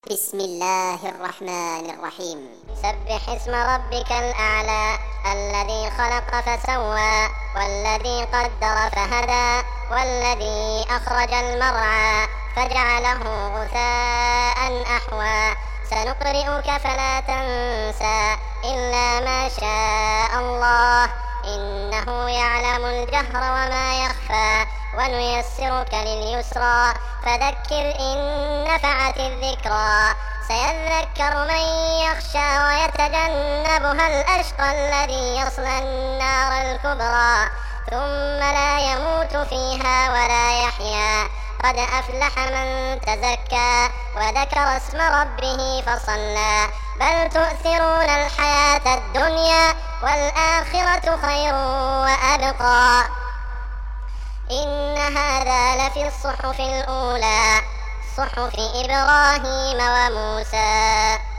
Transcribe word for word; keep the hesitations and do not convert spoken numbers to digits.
بسم الله الرحمن الرحيم. سبح اسم ربك الأعلى الذي خلق فسوى والذي قدر فهدى والذي أخرج المرعى فجعله غثاء أحوى سنقرئك فلا تنسى إلا ما شاء الله إنه يعلم الجهر وما يخفى ونيسرك لليسرى فذكر إن نفعت الذكرى سيذكر من يخشى ويتجنبها الأشقى الذي يصلى النار الكبرى ثم لا يموت فيها ولا يحيا قد أفلح من تزكى وذكر اسم ربه فصلى بل تؤثرون الحياة الدنيا والآخرة خير وأبقى إن هذا لفي الصحف الأولى صحف إبراهيم وموسى.